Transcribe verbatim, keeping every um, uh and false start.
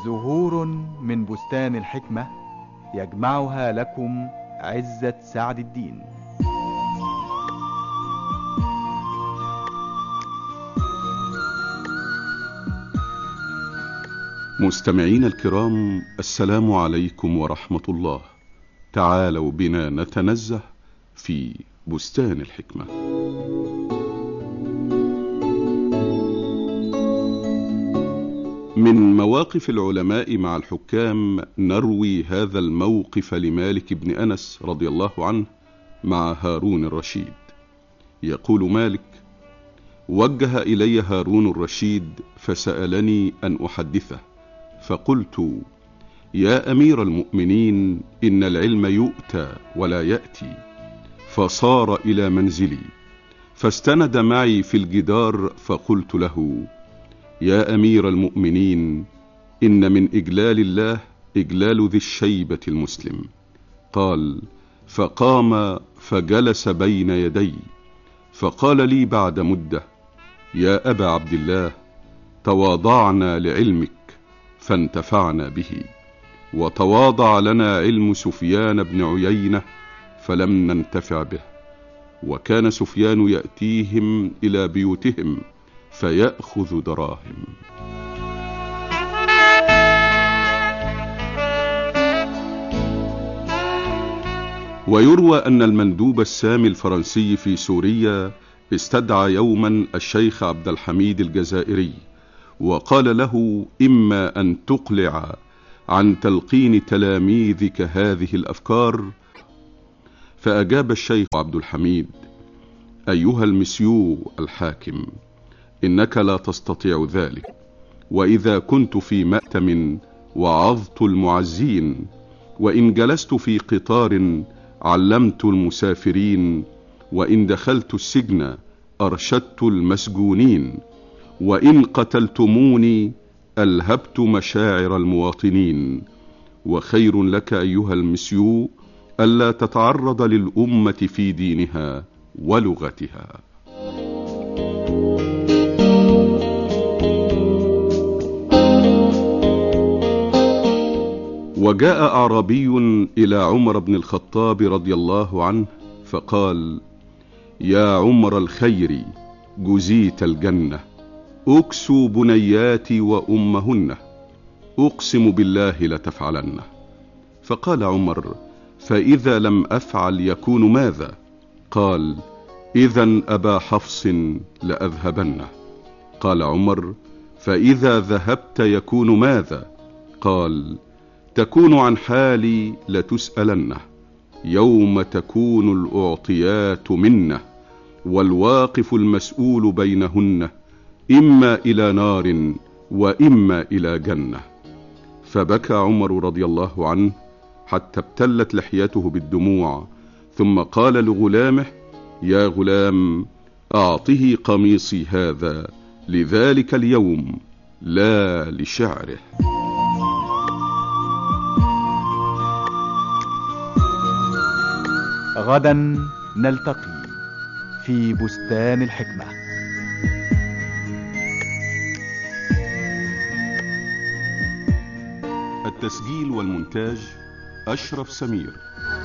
زهور من بستان الحكمة يجمعها لكم عزة سعد الدين. مستمعين الكرام، السلام عليكم ورحمة الله. تعالوا بنا نتنزه في بستان الحكمة. من مواقف العلماء مع الحكام نروي هذا الموقف لمالك بن أنس رضي الله عنه مع هارون الرشيد. يقول مالك: وجه إلي هارون الرشيد فسألني أن أحدثه، فقلت: يا أمير المؤمنين، إن العلم يؤتى ولا يأتي. فصار إلى منزلي فاستند معي في الجدار، فقلت له: يا أمير المؤمنين، إن من إجلال الله إجلال ذي الشيبة المسلم. قال: فقام فجلس بين يدي، فقال لي بعد مدة: يا أبا عبد الله، تواضعنا لعلمك فانتفعنا به، وتواضع لنا علم سفيان بن عيينة فلم ننتفع به. وكان سفيان يأتيهم إلى بيوتهم فيأخذ دراهم. ويروى أن المندوب السامي الفرنسي في سوريا استدعى يوما الشيخ عبد الحميد الجزائري، وقال له: إما أن تقلع عن تلقين تلاميذك هذه الأفكار. فأجاب الشيخ عبد الحميد: أيها المسيو الحاكم، إنك لا تستطيع ذلك، وإذا كنت في مأتم وعظت المعزين، وإن جلست في قطار علمت المسافرين، وإن دخلت السجن أرشدت المسجونين، وإن قتلتموني ألهبت مشاعر المواطنين. وخير لك أيها المسيو ألا تتعرض للأمة في دينها ولغتها. وجاء أعرابي إلى عمر بن الخطاب رضي الله عنه فقال: يا عمر الخير، جزيت الجنة، أكسوا بنياتي وأمهن، أقسم بالله لتفعلنه. فقال عمر: فإذا لم أفعل يكون ماذا؟ قال: إذن أبا حفص لأذهبنه. قال عمر: فإذا ذهبت يكون ماذا؟ قال: تكون عن حالي لتسألنه، يوم تكون الأعطيات منه، والواقف المسؤول بينهن، إما إلى نار وإما إلى جنة. فبكى عمر رضي الله عنه حتى ابتلت لحيته بالدموع، ثم قال لغلامه: يا غلام، أعطه قميصي هذا لذلك اليوم لا لشعره. غدا نلتقي في بستان الحكمة. التسجيل والمونتاج أشرف سمير.